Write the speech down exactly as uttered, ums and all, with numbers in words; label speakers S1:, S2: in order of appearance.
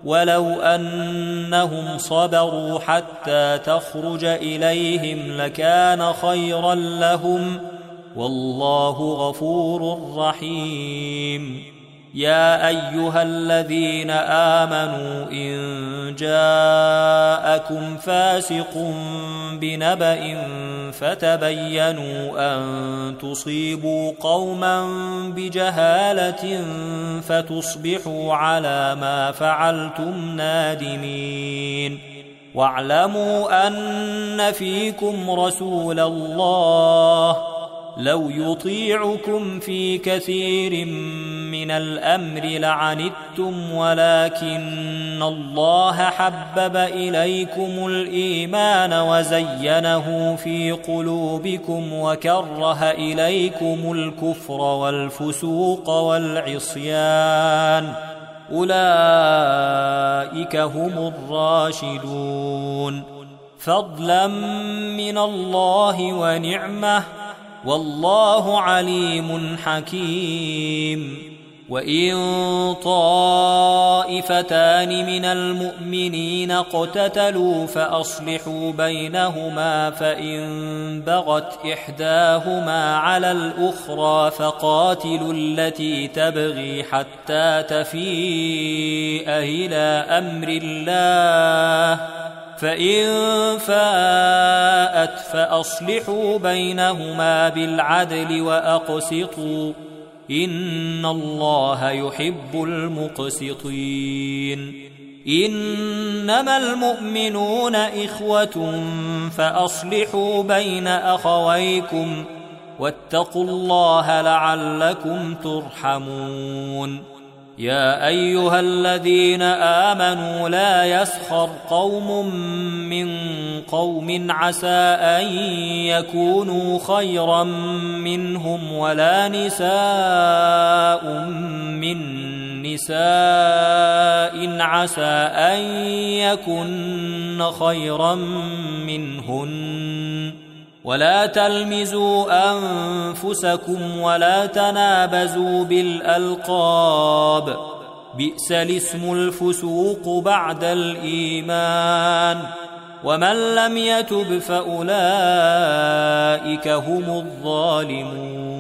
S1: ولو أنهم صبروا حتى تخرج إليهم لكان خيرا لهم والله غفور رحيم. يا أيها الذين آمنوا إن جاءكم فاسق بنبأ فتبينوا أن تصيبوا قوما بجهالة فتصبحوا على ما فعلتم نادمين. واعلموا أن فيكم رسول الله لو يطيعكم في كثير من الأمر لعنتم ولكن الله حبب إليكم الإيمان وزينه في قلوبكم وكره إليكم الكفر والفسوق والعصيان أولئك هم الراشدون فضلا من الله ونعمة والله عليم حكيم. وإن طائفتان من المؤمنين اقتتلوا فأصلحوا بينهما فإن بغت إحداهما على الأخرى فقاتلوا التي تبغي حتى تفيء إلى أمر الله فإن فاءت فأصلحوا بينهما بالعدل وأقسطوا إن الله يحب المقسطين. إنما المؤمنون إخوة فأصلحوا بين أخويكم واتقوا الله لعلكم ترحمون. يا أيها الذين آمنوا لا يسخر قوم من قوم عسى أن يكونوا خيرا منهم ولا نساء من نساء عسى أن يكن خيرا منهن ولا تلمزوا أنفسكم ولا تنابزوا بالألقاب بئس الاسم الفسوق بعد الإيمان ومن لم يتب فأولئك هم الظالمون.